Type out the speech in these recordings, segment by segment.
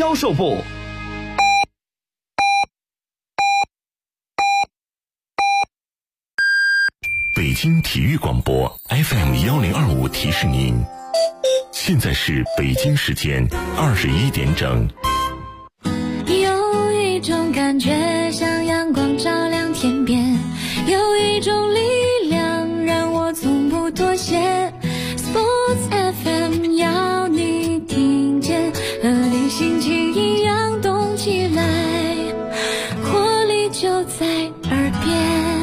销售部。 北京体育广播 FM1025 提示您，现在是北京时间21点整。 有一种感觉像阳光照亮天边，有一种力量让我从不妥协。 Sports FM 要你听见，和你心情一样动起来，活力就在耳边。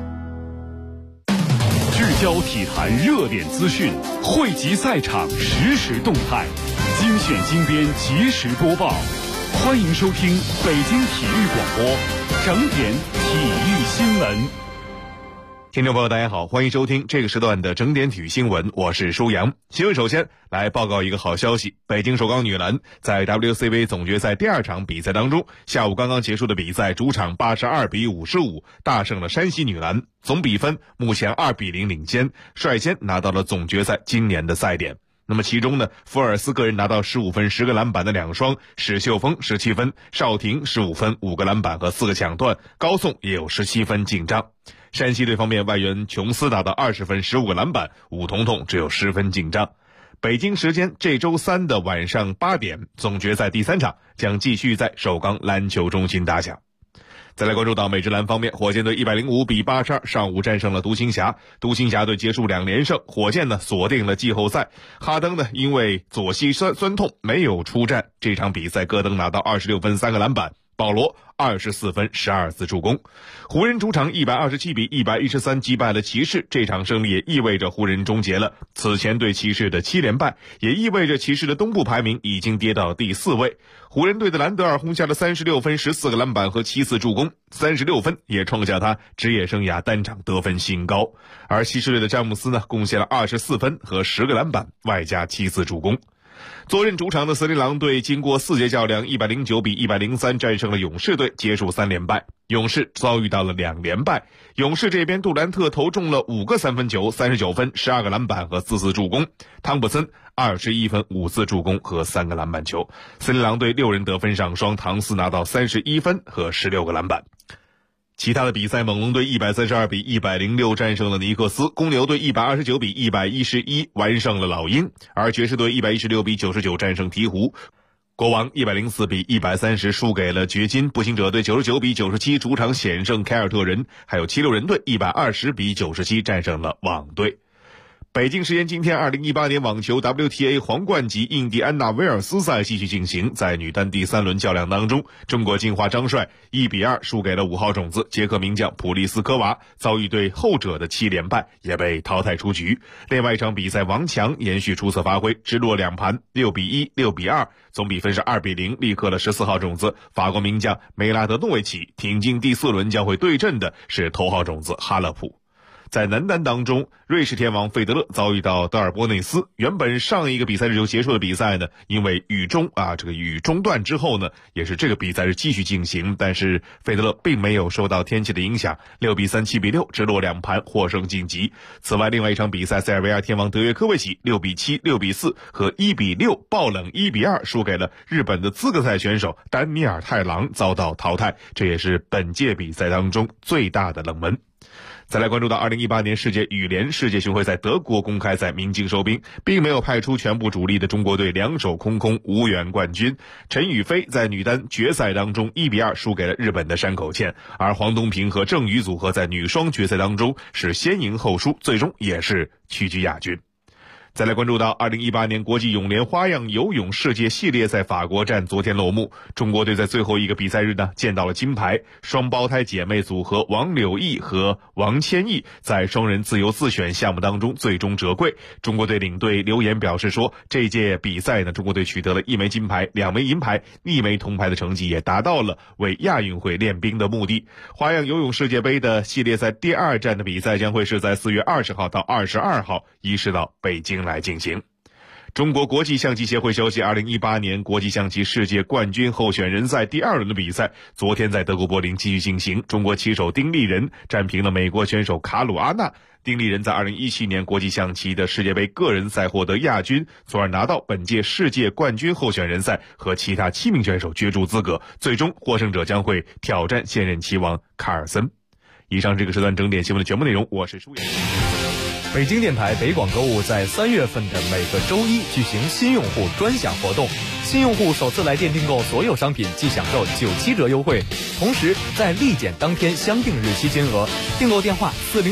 聚焦体坛热点资讯，汇集赛场实时动态，精选精编及时播报。欢迎收听北京体育广播整点体育新闻。 听众朋友大家好，欢迎收听这个时段的整点体育新闻，我是舒阳。新闻首先来报告一个好消息，北京首钢女篮在 WCBA 总决赛第2场比赛当中，下午刚刚结束的比赛，主场82-55大胜了山西女篮，总比分目前2-0领先，率先拿到了总决赛今年的赛点。那么其中呢，福尔斯个人拿到15分10个篮板的2双，史秀峰17分，邵婷15分5个篮板和4个抢断，高颂也有17分进账。山西队方面，外援琼斯拿到20分15个篮板，武彤彤只有10分进账。北京时间这周3的晚上8点，总决赛第3场将继续在首钢篮球中心打响。再来关注到美职篮方面，火箭队105-82上午战胜了独行侠，独行侠队结束2连胜，火箭呢锁定了季后赛。哈登呢因为左膝酸痛没有出战，这场比赛戈登拿到26分3个篮板，保罗24分12次助攻。湖人主场127-113击败了骑士，这场胜利也意味着湖人终结了此前对骑士的7连败，也意味着骑士的东部排名已经跌到第4位。湖人队的兰德尔轰下了36分14个篮板和7次助攻，36分也创下他职业生涯单场得分新高。而骑士队的詹姆斯呢贡献了24分和10个篮板，外加7次助攻。坐镇主场的森林狼队经过4节较量109-103战胜了勇士队，结束3连败。勇士遭遇到了2连败，勇士这边杜兰特投中了5个三分球39分12个篮板和4次助攻，汤普森21分5次助攻和3个篮板球。森林狼队6人得分上双，唐斯拿到31分和16个篮板。其他的比赛，猛龙队132-106战胜了尼克斯，公牛队129-111完胜了老鹰，而爵士队116-99战胜鹈鹕，国王104-130输给了掘金，步行者队99-97主场险胜凯尔特人，还有76人队120-97战胜了网队。北京时间今天2018年网球 WTA 皇冠级印第安纳威尔斯赛继续进行，在女单第3轮较量当中，中国金花张帅1-2输给了5号种子捷克名将普利斯科娃，遭遇对后者的7连败，也被淘汰出局。另外一场比赛，王强延续出色发挥，直落2盘6-1 6-2，总比分是2-0，力克了14号种子法国名将梅拉德诺维奇，挺进第4轮将会对阵的是头号种子哈勒普。在男单当中，瑞士天王费德勒遭遇到德尔波内斯，原本上一个比赛日就结束的比赛呢，因为雨中断之后呢，也是这个比赛是继续进行，但是费德勒并没有受到天气的影响，6-3 7-6直落2盘获胜晋级。此外，另外一场比赛，塞尔维亚天王德约科维奇6-7 6-4和1-6爆冷1-2输给了日本的资格赛选手丹尼尔太郎，遭到淘汰，这也是本届比赛当中最大的冷门。再来关注到2018年世界羽联世界巡回赛德国公开赛鸣金收兵，并没有派出全部主力的中国队两手空空，无缘冠军。陈雨菲在女单决赛当中1-2输给了日本的山口茜，而黄东萍和郑宇组合在女双决赛当中是先赢后输，最终也是屈居亚军。再来关注到2018年国际泳联花样游泳世界系列赛法国站昨天落幕，中国队在最后一个比赛日呢见到了金牌，双胞胎姐妹组合王柳毅和王千亿在双人自由自选项目当中最终折桂。中国队领队刘岩表示说，这届比赛呢，中国队取得了1枚金牌2枚银牌1枚铜牌的成绩，也达到了为亚运会练兵的目的。花样游泳世界杯的系列赛第2站的比赛将会是在4月20号到22号移师到北京来进行。 中国国际象棋协会消息，2018年国际象棋世界冠军候选人赛第2轮的比赛昨天在德国柏林继续进行，中国棋手丁立人战平了美国选手卡鲁阿纳。丁立人在2017年国际象棋的世界杯个人赛获得亚军，从而拿到本届世界冠军候选人赛和其他7名选手角逐资格，最终获胜者将会挑战现任棋王卡尔森。以上这个时段整点新闻的节目内容，我是舒言。 北京电台北广购物在3月份的每个周一举行新用户专享活动，新用户首次来电订购所有商品即享受97折优惠，同时在立减当天相定日期金额，订购电话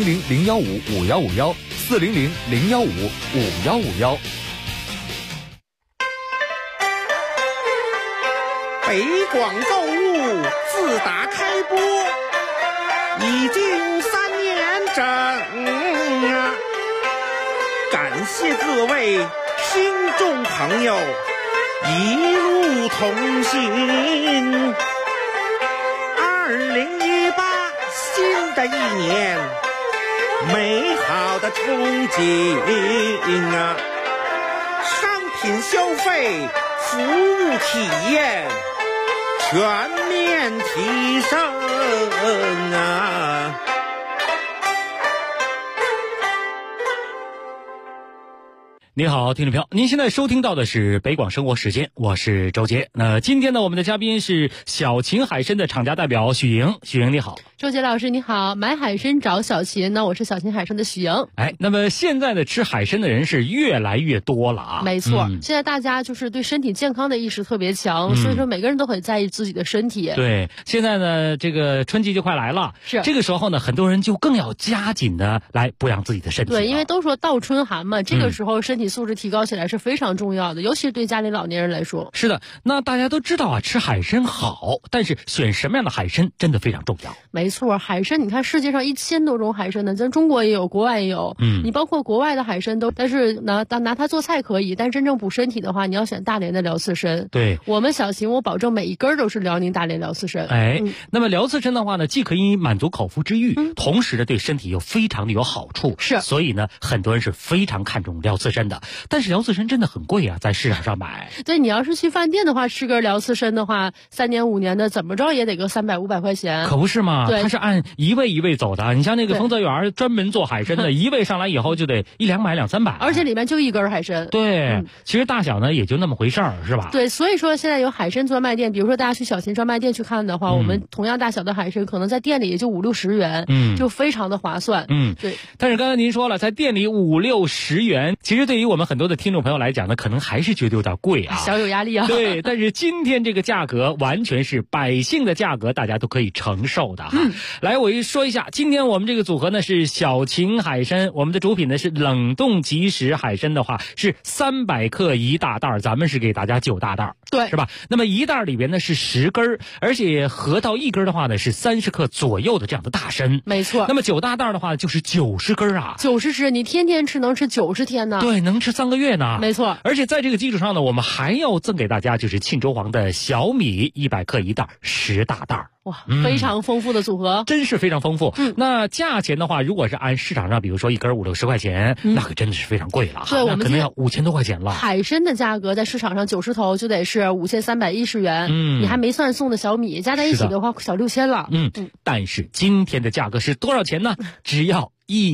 400-015-5151，400-015-5151。 北广购物自打开播已经3年整啊，感谢各位听众朋友一路同行。2018新的一年，美好的憧憬啊，商品消费、服务体验全面提升啊！ 你好，听众朋友，您现在收听到的是北广生活时间，我是周杰。那今天呢，我们的嘉宾是小秦海参的厂家代表许莹。许莹你好。 周杰老师你好，买海参找小秦，那我是小秦海参的许莹。 那么现在的吃海参的人是越来越多了啊。 没错，现在大家就是对身体健康的意识特别强，所以说每个人都很在意自己的身体。 对，现在呢，这个春季就快来了， 是这个时候呢，很多人就更要加紧的来保养自己的身体。 对，因为都说倒春寒嘛，这个时候身体素质提高起来是非常重要的，尤其是对家里老年人来说。 是的，那大家都知道啊，吃海参好，但是选什么样的海参真的非常重要。 没错，海参你看世界上1000多种海参呢，咱中国也有，国外也有。你包括国外的海参都，但是拿它做菜可以，但真正补身体的话，你要选大连的辽刺参。 对， 我们小秦我保证每一根都是辽宁大连辽刺参。 那么辽刺参的话呢，既可以满足口腹之欲，同时呢对身体又非常的有好处。 是， 所以呢很多人是非常看重辽刺参的。但是辽刺参真的很贵啊，在市场上买。 对，你要是去饭店的话，吃根辽刺参的话，3年5年的怎么着也得个300、500块钱。 可不是嘛？ 对， 它是按一位一位走的。你像那个丰泽园专门做海参的，一位上来以后就得100-200、300， 而且里面就一根海参。 对，其实大小呢也就那么回事儿，是吧？ 对，所以说现在有海参专卖店，比如说大家去小秦专卖店去看的话，我们同样大小的海参可能在店里也就50-60元，就非常的划算。对。 但是刚才您说了，在店里50-60元，其实对于我们很多的听众朋友来讲呢，可能还是觉得有点贵啊， 小有压力啊。 对，但是今天这个价格完全是百姓的价格，大家都可以承受的哈。来，我说一下，今天我们这个组合呢是小秦海参，我们的主品呢是冷冻即食海参的话是300克1大袋，咱们是给大家9大袋， 对， 是吧？那么1袋里边呢是10根，而且合到1根的话呢是30克左右的这样的大参， 没错。 那么9大袋的话就是90根啊 ，90只，你天天吃能吃90天呢？ 对，能吃3个月呢。 没错。 而且在这个基础上呢，我们还要赠给大家就是沁州黄的小米100克1袋，10大袋。 哇，非常丰富的组合， 真是非常丰富。那价钱的话，如果是按市场上，比如说1根50-60块钱，那可真的是非常贵了。 对，我们可能要5000多块钱了。 海参的价格在市场上90头就得是5310元，你还没算送的小米，加在一起的话小6000了。 但是今天的价格是多少钱呢？只要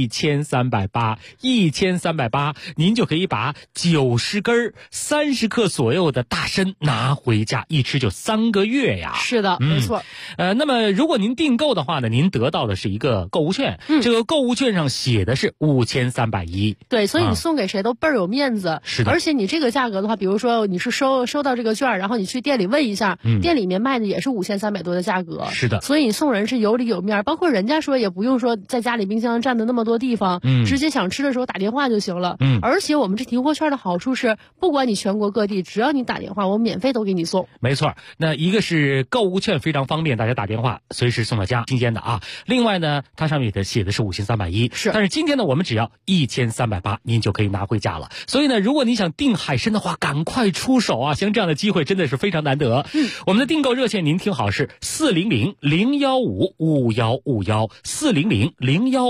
1380，1380，您就可以把90根30克左右的大参拿回家，一吃就3个月呀。 是的，没错。 那么如果您订购的话呢，您得到的是一个购物券，这个购物券上写的是5310。 对，所以你送给谁都倍儿有面子。 是的。 而且你这个价格的话，比如说你是收到这个券，然后你去店里问一下，店里面卖的也是5300多的价格。 是的。 所以你送人是有理有面，包括人家说也不用说在家里冰箱占的那么多地方，直接想吃的时候打电话就行了。而且我们这提货券的好处是，不管你全国各地，只要你打电话，我免费都给你送。 没错，那一个是购物券非常方便，大家打电话随时送到家，新鲜的啊。另外呢，它上面写的是5310， 是。 但是今天呢，我们只要1380，您就可以拿回家了。所以呢，如果你想订海参的话，赶快出手啊！像这样的机会真的是非常难得。我们的订购热线您听好是400-015-5151，400-015-5151。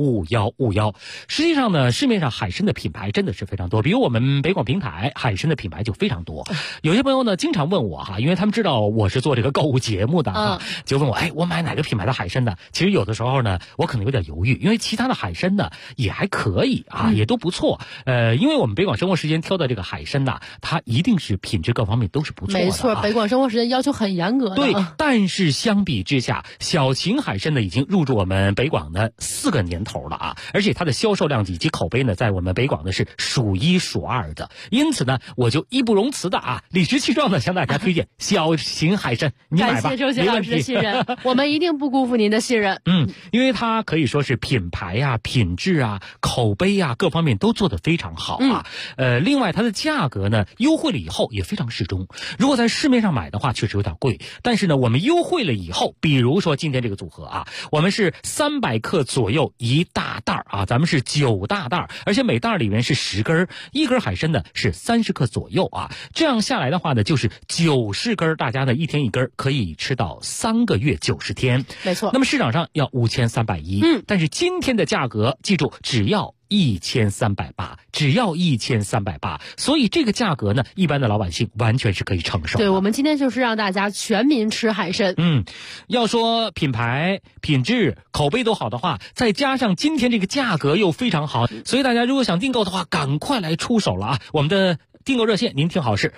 5151。实际上呢，市面上海参的品牌真的是非常多，比如我们北广平台海参的品牌就非常多。有些朋友呢经常问我因为他们知道我是做这个购物节目的就问我我买哪个品牌的海参呢？其实有的时候呢我可能有点犹豫，因为其他的海参呢也还可以也都不错。因为我们北广生活时间挑的这个海参呢，它一定是品质各方面都是不错的。 没错，北广生活时间要求很严格的。 对，但是相比之下，小秦海参呢已经入驻我们北广的4个年头了而且它的销售量以及口碑呢，在我们北广呢是数1数2的。因此呢，我就义不容辞的理直气壮的向大家推荐小秦海参，你买吧。 感谢周杰老师的信任，我们一定不辜负您的信任。 因为它可以说是品牌品质口碑各方面都做得非常好另外它的价格呢优惠了以后也非常适中。如果在市面上买的话确实有点贵，但是呢我们优惠了以后，比如说今天这个组合我们是300克左右一大袋咱们是9大袋，而且每袋里面是10根，一根海参呢是30克左右这样下来的话呢就是90根，大家呢一天一根，可以吃到3个月90天。 没错。 那么市场上要5310，但是今天的价格记住只要1380，只要1380，所以这个价格呢，一般的老百姓完全是可以承受的。 对，我们今天就是让大家全民吃海参。 要说品牌、品质、口碑都好的话，再加上今天这个价格又非常好，所以大家如果想订购的话，赶快来出手了我们的订购热线您听好是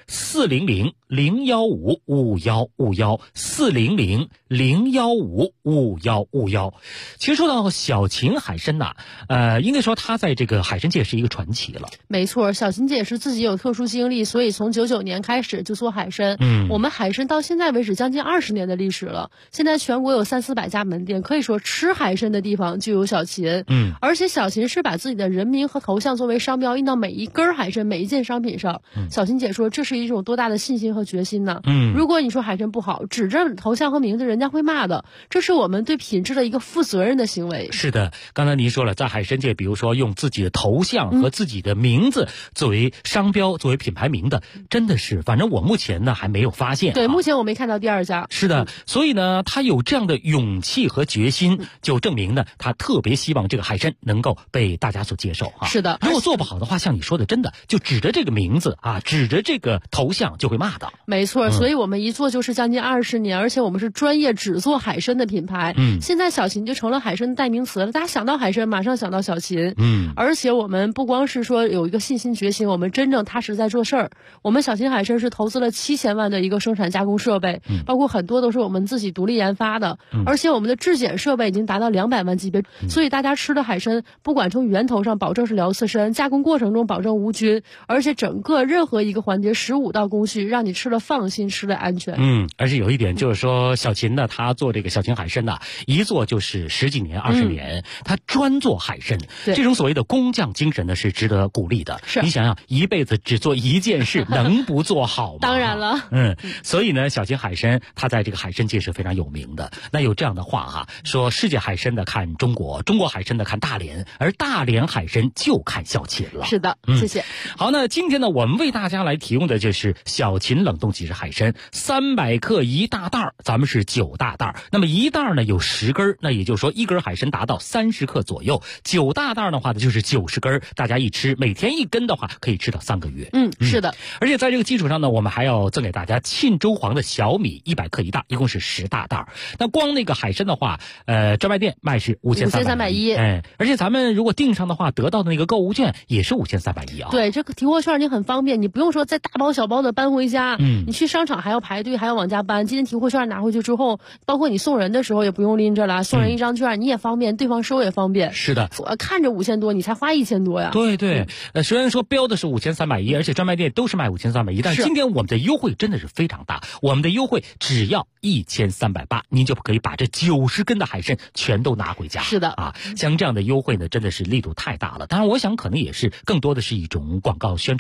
400-015-5151，400-015-5151。其实说到小秦海参应该说它在这个海参界是一个传奇了。 没错，小秦姐是自己有特殊经历，所以从99年开始就做海参。我们海参到现在为止将近20年的历史了，现在全国有300-400家门店，可以说吃海参的地方就有小秦。而且小秦是把自己的人名和头像作为商标印到每一根海参每一件商品上。小秦姐说这是一种多大的信心和决心呢？如果你说海参不好，指着头像和名字人家会骂的，这是我们对品质的一个负责任的行为。 是的，刚才您说了，在海参界比如说用自己的头像和自己的名字作为商标作为品牌名的，真的是反正我目前呢还没有发现。 对，目前我没看到第2家。 是的，所以呢他有这样的勇气和决心，就证明呢他特别希望这个海参能够被大家所接受是的， 如果做不好的话，像你说的真的就指着这个名字指着这个头像就会骂的。 没错，所以我们一做就是将近20年，而且我们是专业只做海参的品牌。现在小秦就成了海参的代名词了，大家想到海参马上想到小秦。而且我们不光是说有一个信心决心，我们真正踏实在做事儿。我们小秦海参是投资了7000万的一个生产加工设备，包括很多都是我们自己独立研发的，而且我们的质检设备已经达到200万级别，所以大家吃的海参不管从源头上保证是辽刺参，加工过程中保证无菌，而且整个任何一个环节15道工序，让你吃了放心，吃了安全。 而且有一点就是说，小秦呢，他做这个小秦海参一做就是10几年、20年，他专做海参，这种所谓的工匠精神呢是值得鼓励的。 是， 你想想，一辈子只做一件事，能不做好吗？ 当然了。 所以呢，小秦海参他在这个海参界是非常有名的。那有这样的话说世界海参的看中国，中国海参的看大连，而大连海参就看小秦了。 是的，谢谢。 好，那今天呢，我们为大家来提供的就是小秦冷冻即食海参，300克一大袋，咱们是9大袋。那么一袋呢有10根，那也就是说一根海参达到30克左右，9大袋的话呢就是90根，大家一吃每天1根的话可以吃到3个月。 是的。 而且在这个基础上呢，我们还要赠给大家沁州黄的小米100克一袋，一共是10大袋。那光那个海参的话，专卖店卖是5310，而且咱们如果订上的话，得到的那个购物券也是5310 对，这个提货券你很方便，你不用说再大包小包的搬回家，你去商场还要排队，还要往家搬。今天提货券拿回去之后，包括你送人的时候也不用拎着了，送人一张券你也方便，对方收也方便。 是的， 我看着5000多，你才花1000多呀。 对，虽然说标的是5310，而且专卖店都是卖5310，但是今天我们的优惠真的是非常大，我们的优惠只要1380，您就可以把这90根的海参全都拿回家。 是的像这样的优惠呢，真的是力度太大了。当然，我想可能也是更多的是一种广告宣传和推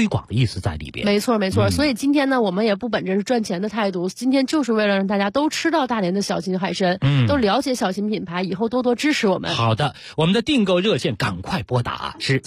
广的意思在里边。 没错没错，所以今天呢，我们也不本着是赚钱的态度，今天就是为了让大家都吃到大连的小秦海参，都了解小秦品牌，以后多多支持我们。 好的，我们的订购热线赶快拨打是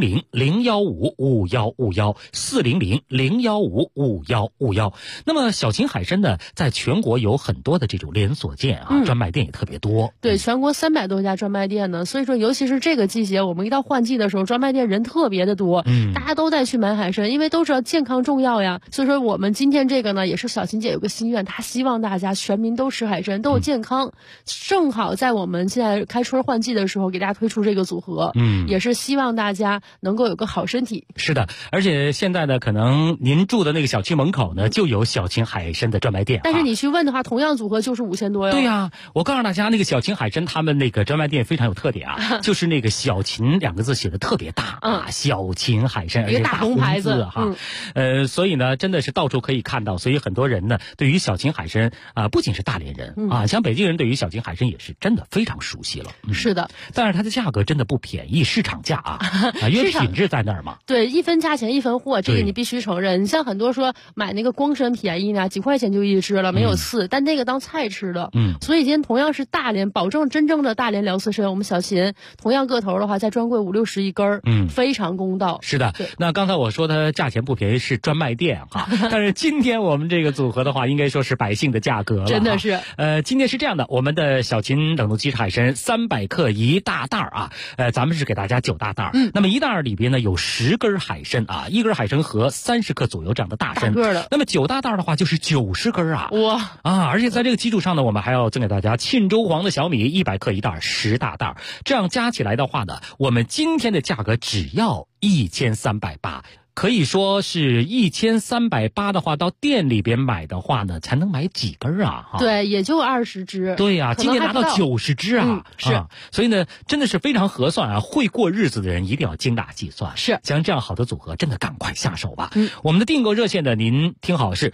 400-015-5151，400-015-5151。那么小秦海参呢，在全国有很多的这种连锁店啊，专卖店也特别多。 对，全国300多家专卖店呢，所以说尤其是这个季节，我们一到换季的时候，专卖店人特别的多，大家都在去买海参，因为都知道健康重要呀。所以说我们今天这个呢，也是小秦姐有个心愿，她希望大家全民都吃海参，都有健康。正好在我们现在开春换季的时候，给大家推出这个组合，也是希望大家能够有个好身体。 是的，而且现在呢，可能您住的那个小区门口呢，就有小秦海参的专卖店。 但是你去问的话，同样组合就是5000多哟。 对呀，我告诉大家，那个小秦海参他们那个专卖店非常有特点啊，就是那个小秦2个字写的特别大啊，小秦海参，而且大红字哈。所以呢，真的是到处可以看到，所以很多人呢，对于小秦海参不仅是大连人啊，像北京人对于小秦海参也是真的非常熟悉了。 是的， 但是它的价格真的不便宜，市场价啊，因为品质在那儿嘛。 对，一分价钱一分货，这个你必须承认。你像很多说买那个光参便宜呢，几块钱就一只了，没有刺，但那个当菜吃的。所以今天同样是大连，保证真正的大连辽刺参，我们小秦同样个头的话，在专柜50-60一根，非常公道。 是的，那刚才我说它价钱不便宜是专卖店哈，但是今天我们这个组合的话，应该说是百姓的价格了。 真的是。 今天是这样的，我们的小秦冷冻鸡翅海参300克一大袋啊，咱们是给大家9大袋。那么一袋里边呢有10根海参啊，一根海参和30克左右这样的大参。那么9大袋的话就是90根啊。 哇啊！而且在这个基础上呢，我们还要赠给大家沁州黄的小米100克一袋，10大袋，这样加起来的话呢，我们今天的价格只要1380。可以说是1380的话，到店里边买的话呢，才能买几根啊？ 对，也就20只。 对呀，今年拿到90只啊！ 是， 所以呢，真的是非常合算啊！会过日子的人一定要精打细算。 是， 像这样好的组合，真的赶快下手吧。我们的订购热线呢，您听好是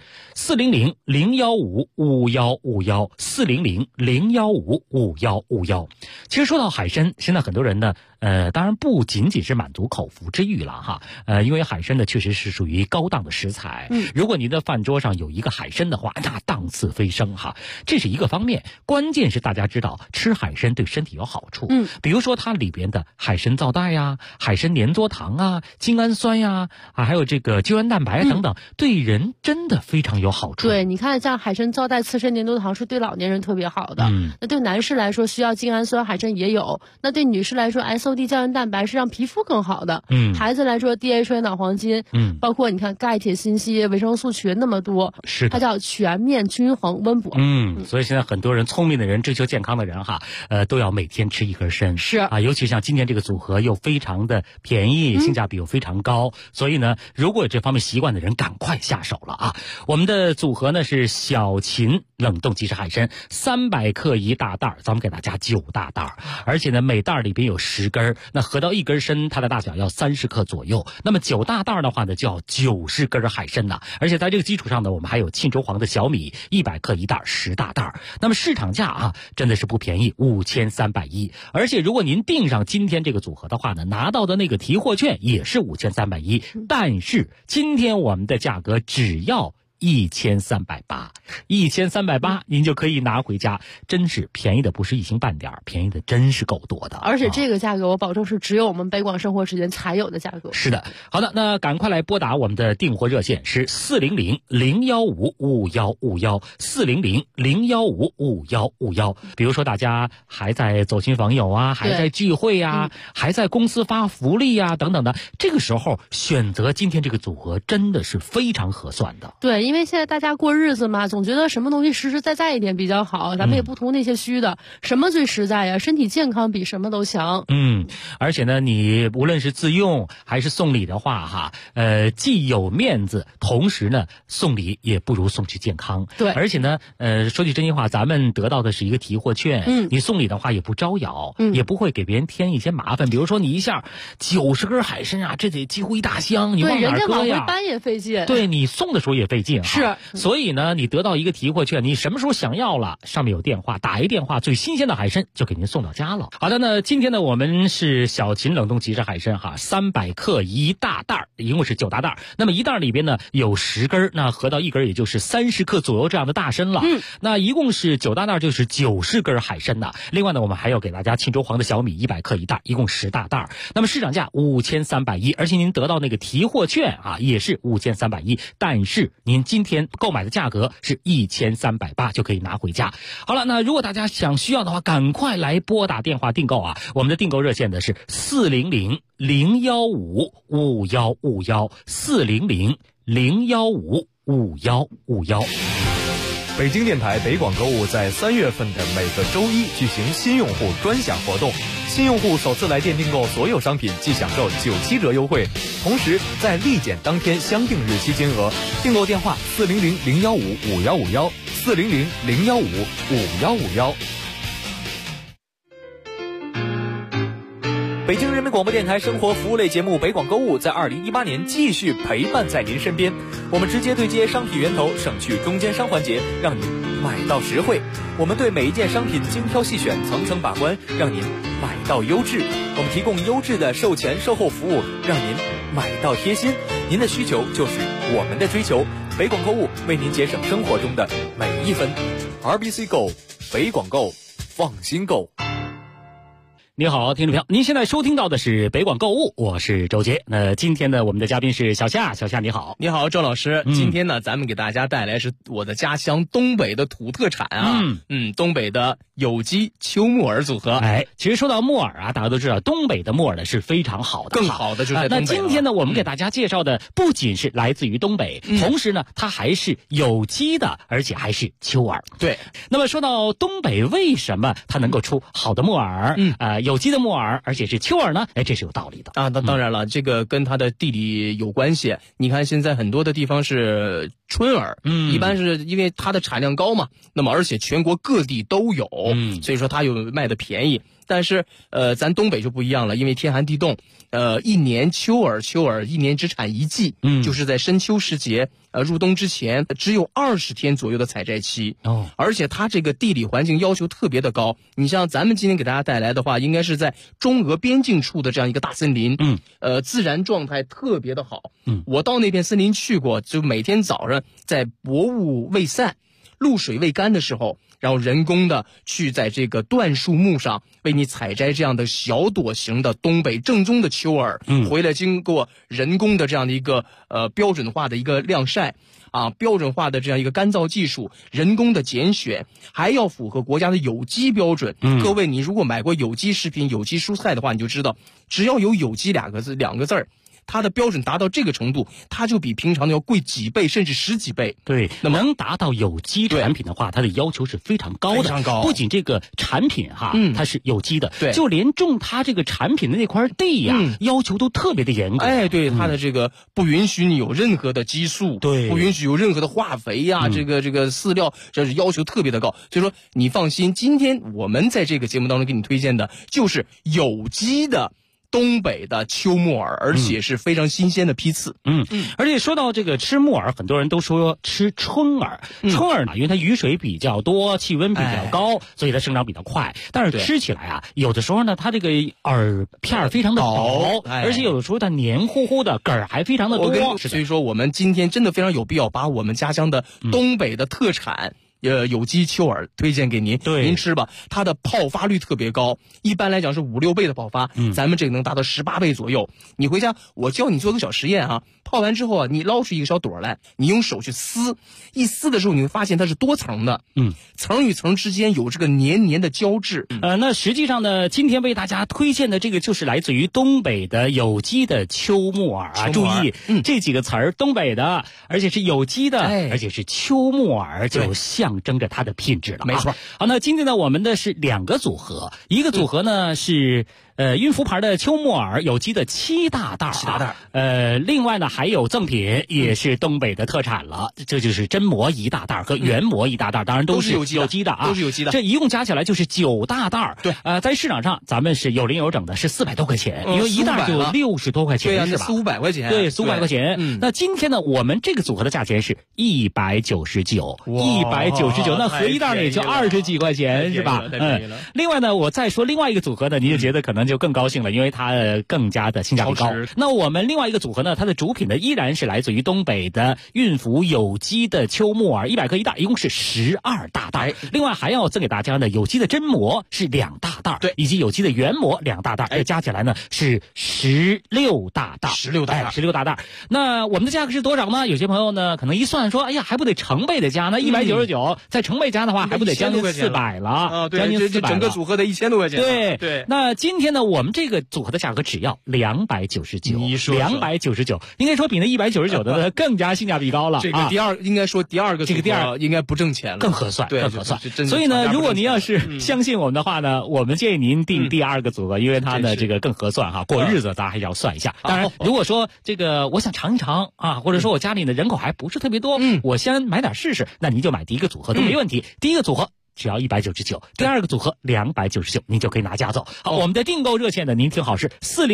400-015-5151，400-015-5151。其实说到海参，现在很多人呢，当然不仅仅是满足口腹之欲了哈，因为海参呢确实是属于高档的食材。如果您的饭桌上有一个海参的话，那档次飞升哈，这是一个方面。关键是大家知道吃海参对身体有好处，比如说它里边的海参皂带呀、海参粘唑糖啊、精氨酸呀还有这个胶原蛋白等等，对人真的非常有好处。 对，你看像海参皂带、刺参粘唑糖是对老年人特别好的，那对男士来说需要精氨酸，海参也有；那对女士来说 SOD 胶原蛋白是让皮肤更好的，孩子来说 DHA 脑黄金，包括你看钙、铁、锌、硒、维生素群那么多， 是它叫全面均衡温补。 所以现在很多人聪明的人、追求健康的人哈，都要每天吃一根参。 是啊，尤其像今天这个组合又非常的便宜，性价比又非常高，所以呢，如果有这方面习惯的人，赶快下手了啊！我们的组合呢是小秦冷冻鸡翅海参300克一大袋，咱们给大家9大袋，而且呢每袋里边有10根，那合到一根参，它的大小要30克左右。那么9大袋的话呢，就要90根海参呐，而且在这个基础上呢，我们还有沁州黄的小米100克一袋，10大袋。那么市场价啊，真的是不便宜，5310。而且如果您订上今天这个组合的话呢，拿到的那个提货券也是5310，但是今天我们的价格只要1380，1380您就可以拿回家，真是便宜的不是一星半点，便宜的真是够多的。 而且这个价格我保证是只有我们北广生活时间才有的价格。 是的，好的，那赶快来拨打我们的订货热线是400-015-5151，400-015-5151。比如说大家还在走亲访友啊，还在聚会啊，还在公司发福利啊等等的，这个时候选择今天这个组合真的是非常合算的。 对，因为现在大家过日子嘛，总觉得什么东西实实在在一点比较好，咱们也不图那些虚的，什么最实在呀？身体健康比什么都强。 而且呢，你无论是自用还是送礼的话哈，既有面子，同时呢送礼也不如送去健康。 对， 而且呢，说句真心话，咱们得到的是一个提货券，你送礼的话也不招摇，也不会给别人添一些麻烦。比如说你一下90根海参啊，这得几乎一大箱，你往哪搁呀？ 对，人家往回搬也费劲。 对，你送的时候也费劲。 净是， 所以呢，你得到一个提货券，你什么时候想要了，上面有电话，打一电话，最新鲜的海参就给您送到家了。好的，那今天呢，我们是小秦冷冻即食海参300克一大袋，一共是9大袋。那么一袋里边呢有10根，那合到一根也就是30克左右这样的大参了。那一共是9大袋，就是90根海参呢。另外呢，我们还要给大家沁州黄的小米100克一袋，一共10大袋。那么市场价5310，而且您得到那个提货券也是5310，但是您今天购买的价格是1380就可以拿回家。好了，那如果大家需要的话，赶快来拨打电话订购我们的订购热线的是400-015-5151，400-015-5151。 北京电台北广购物在3月份的每个周一举行新用户专享活动，新用户首次来电订购所有商品即享受97折优惠，同时在立减当天相定日期金额，订购电话400-015-5151，400-015-5151。北京人民广播电台生活服务类节目《北广购物》在2018年继续陪伴在您身边。我们直接对接商品源头，省去中间商环节，让您买到实惠。我们对每一件商品精挑细选，层层把关，让您买到优质。我们提供优质的售前售后服务，让您买到贴心。您的需求就是我们的追求。北广购物为您节省生活中的每一分。RBC Go， 北广购，放心购。 你好，听众朋友，您现在收听到的是北广购物，我是周杰。那今天呢，我们的嘉宾是小夏，小夏你好。 你好，周老师。今天呢，咱们给大家带来是我的家乡东北的土特产东北的有机秋木耳组合。 其实说到木耳大家都知道，东北的木耳呢是非常好的， 更好的就是在东北。 那今天呢，我们给大家介绍的不仅是来自于东北，同时呢，它还是有机的，而且还是秋耳。 对。 那么说到东北，为什么它能够出好的木耳？有机的木耳，而且是秋耳呢？这是有道理的那当然了，这个跟它的地理有关系。你看现在很多的地方是春耳，一般是因为它的产量高嘛，那么而且全国各地都有，所以说它有卖的便宜。但是咱东北就不一样了，因为天寒地冻，一年秋耳一年只产一季，就是在深秋时节，入冬之前只有20天左右的采摘期。而且它这个地理环境要求特别的高。你像咱们今天给大家带来的话，应该是在中俄边境处的这样一个大森林，自然状态特别的好。我到那片森林去过，就每天早上在薄雾未散，露水未干的时候，然后人工的去在这个椴树木上为你采摘这样的小朵型的东北正宗的秋耳，回来经过人工的这样的一个标准化的一个晾晒标准化的这样一个干燥技术，人工的拣选，还要符合国家的有机标准。各位，你如果买过有机食品、有机蔬菜的话，你就知道，只要有有机两个字它的标准达到这个程度，它就比平常的要贵几倍，甚至10几倍。 对，那么能达到有机产品的话，它的要求是非常高的， 非常高。 不仅这个产品它是有机的， 对， 就连种它这个产品的那块地要求都特别的严格。 对，它的这个不允许你有任何的激素， 对， 不允许有任何的化肥这个饲料，这是要求特别的高。所以说你放心，今天我们在这个节目当中给你推荐的就是有机的东北的秋木耳，而且是非常新鲜的批次。 而且说到这个吃木耳，很多人都说吃春耳。春耳呢，因为它雨水比较多，气温比较高，所以它生长比较快。但是吃起来有的时候呢，它这个耳片非常的薄，而且有的时候它黏糊糊的，梗儿还非常的多。 所以说我们今天真的非常有必要把我们家乡的东北的特产有机秋耳推荐给您，您吃吧。它的泡发率特别高，一般来讲是5-6倍的泡发，咱们这个能达到18倍左右。你回家我教你做个小实验泡完之后你捞出一个小朵来，你用手去撕，一撕的时候你会发现它是多层的，层与层之间有这个黏黏的胶质。 那实际上呢，今天为大家推荐的这个就是来自于东北的有机的秋木耳注意这几个词儿，东北的，而且是有机的，而且是秋木耳，就象征着它的品质了。 没错。 好，那今天呢，我们的是2个组合，一个组合呢是运福牌的秋木耳有机的7大袋，7大袋。另外呢还有赠品，也是东北的特产了，这就是榛蘑1大袋和原蘑1大袋，当然都是有机的啊， 都是有机的。 这一共加起来就是9大袋。 对， 在市场上咱们是有零有整的，是400多块钱，因为一袋就60多块钱， 对啊， 是吧 ？400-500块钱， 对，400块钱。那今天呢，我们这个组合的价钱是199，199，那合一袋呢也就20几块钱，是吧？另外呢，我再说另外一个组合呢，你就觉得可能就更高兴了，因为它更加的性价比高。那我们另外一个组合呢，它的主品呢依然是来自于东北的运福有机的秋木耳，100克一袋，一共是12大袋。另外还要赠给大家呢有机的榛蘑是2大袋， 对， 以及有机的原蘑2大袋，这加起来呢是16大袋，16大袋。那我们的价格是多少呢？有些朋友呢可能一算说，哎呀，还不得成倍的加？那199再成倍加的话，还不得将近400了啊？ 对，这整个组合得1000多块钱。 对。那今天呢，我们这个组合的价格只要299， 你说 299，应该说比那199的更加性价比高了。 这个应该说第二个，这个应该不挣钱了， 更合算， 对， 更合算。所以呢，如果您要是相信我们的话呢，我们建议您订第2个组合，因为它的这个更合算哈。过日子大家还是要算一下。当然，如果说这个我想尝一尝啊，或者说我家里的人口还不是特别多，我先买点试试，那您就买第1个组合都没问题。第1个组合只要199，第2个组合299，您就可以拿家走。好，我们的订购热线呢，您听好是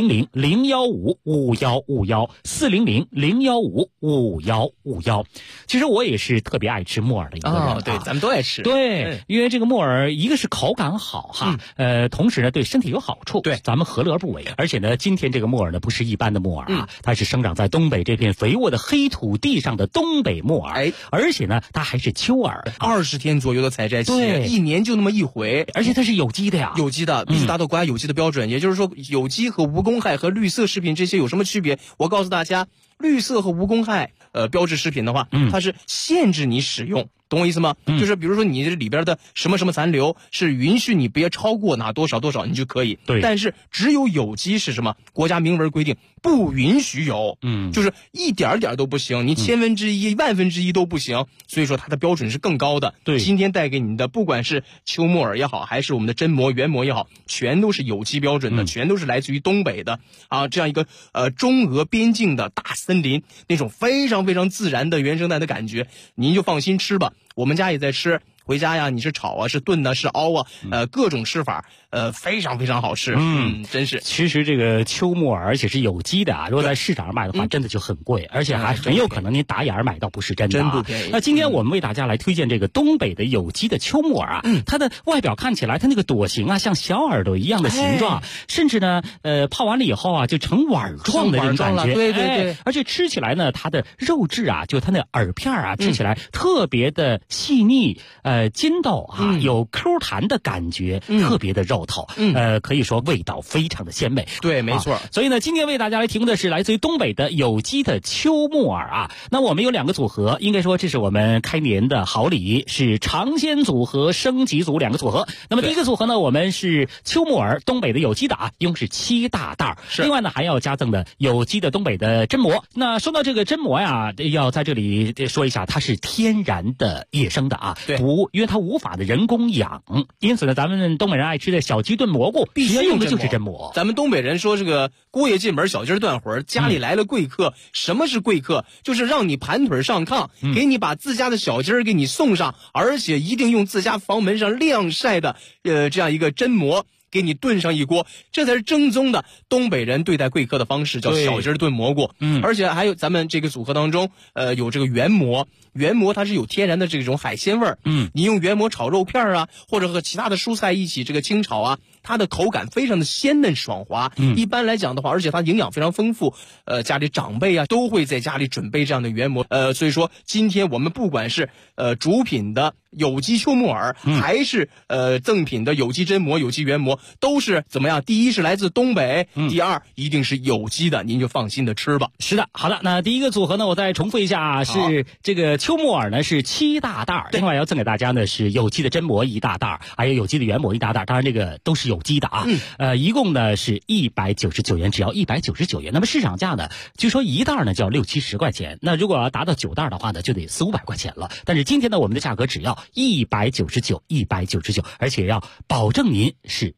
400-015-5151，400-015-5151。其实我也是特别爱吃木耳的一个人， 对，咱们都爱吃。 对，因为这个木耳一个是口感好哈，同时呢对身体有好处， 对， 咱们何乐而不为？而且呢，今天这个木耳呢不是一般的木耳啊，它是生长在东北这片肥沃的黑土地上的东北木耳，而且呢它还是秋耳 ，20天左右的采摘期。1年就那么一回， 而且它是有机的呀， 有机的，必须达到国家有机的标准。也就是说，有机和无公害和绿色食品这些有什么区别？我告诉大家，绿色和无公害标志食品的话，它是限制你使用。懂我意思吗？就是比如说你这里边的什么什么残留是允许你别超过哪多少多少你就可以， 对。 但是只有有机是什么？国家明文规定不允许有，就是一点点都不行，你1/1000、1/1000都不行。所以说它的标准是更高的。 对， 今天带给你的不管是秋木耳也好，还是我们的榛蘑、原蘑也好，全都是有机标准的，全都是来自于东北的啊，这样一个中俄边境的大森林，那种非常非常自然的原生态的感觉，您就放心吃吧。我们家也在吃，回家呀，你是炒啊，是炖啊，是熬啊，各种吃法，非常非常好吃，真是。 其实这个秋木耳，而且是有机的啊，如果在市场上卖的话，真的就很贵，而且还很有可能您打眼买到不是真的， 真不便宜。 那今天我们为大家来推荐这个东北的有机的秋木耳啊，它的外表看起来，它那个朵形啊，像小耳朵一样的形状，甚至呢，泡完了以后啊，就成碗状的这种感觉， 对， 而且吃起来呢，它的肉质啊，就它那耳片啊，吃起来特别的细腻，筋道啊，有 Q 弹的感觉，特别的肉头，可以说味道非常的鲜美。 对，没错。 所以呢，今天为大家来提供的是来自于东北的有机的秋木耳啊。那我们有2个组合，应该说这是我们开年的好礼，是尝鲜组和升级组2个组合。那么第1个组合呢，我们是秋木耳，东北的有机的啊，一共是7大袋。另外呢，还要加赠的有机的东北的榛蘑。那说到这个榛蘑呀，要在这里说一下，它是天然的野生的啊， 对， 因为它无法的人工养，因此呢，咱们东北人爱吃的小鸡炖蘑菇， 必须用的就是榛蘑。 咱们东北人说这个锅爷进门，小鸡断魂，家里来了贵客，什么是贵客？就是让你盘腿上炕，给你把自家的小鸡儿给你送上，而且一定用自家房门上晾晒的这样一个榛蘑。给你炖上一锅，这才是正宗的东北人对待贵客的方式，叫小鸡炖蘑菇。而且还有咱们这个组合当中，有这个原蘑它是有天然的这种海鲜味儿。你用原蘑炒肉片啊，或者和其他的蔬菜一起这个清炒啊，它的口感非常的鲜嫩爽滑。一般来讲的话，而且它营养非常丰富，家里长辈啊都会在家里准备这样的原蘑。所以说今天我们不管是主品的有机秋木耳，还是赠品的有机榛蘑、有机原蘑，都是怎么样？第一是来自东北，第二一定是有机的，您就放心的吃吧。 是的，好的。那第1个组合呢，我再重复一下，是这个秋木耳呢是7大袋，另外要赠给大家呢是有机的榛蘑1大袋，还有有机的原蘑1大袋，当然这个都是有机的啊。一共呢是199元，只要199元。那么市场价呢，据说1袋呢就要60-70块钱，那如果要达到9袋的话呢，就得400-500块钱了。但是今天呢，我们的价格只要199，而且要保证您是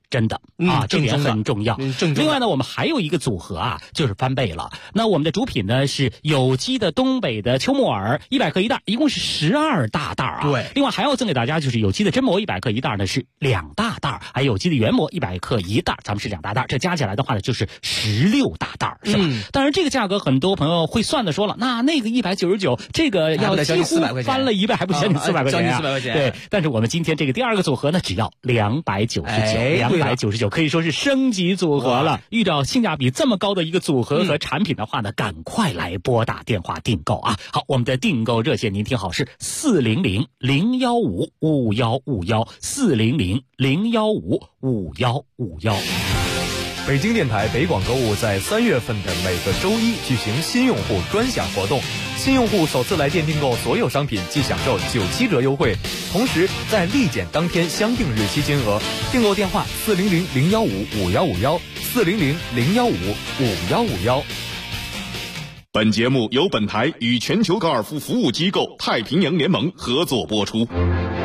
真的这点很重要。另外呢，我们还有一个组合啊，就是翻倍了。那我们的主品呢是有机的东北的秋木耳，100克一袋，一共是12大袋啊。 对。 另外还要赠给大家就是有机的榛蘑100克一袋呢是2大袋，还有有机的原蘑100克一袋，咱们是2大袋，这加起来的话呢就是16大袋，是吧？当然这个价格很多朋友会算的说了，那个199，这个要几乎翻了1倍，还不将近400块钱啊？对。但是我们今天这个第二个组合呢，只要299，可以说是升级组合了。遇到性价比这么高的一个组合和产品的话呢，赶快来拨打电话订购啊！好，我们的订购热线您听好，是400-015-5151，400-015-5151。 北京电台北广购物在3月份的每个周一举行新用户专享活动，新用户首次来电订购所有商品即享受97折优惠，同时在立减当天相定日期金额，订购电话400-015-5151，400-015-5151。 本节目由本台与全球高尔夫服务机构太平洋联盟合作播出。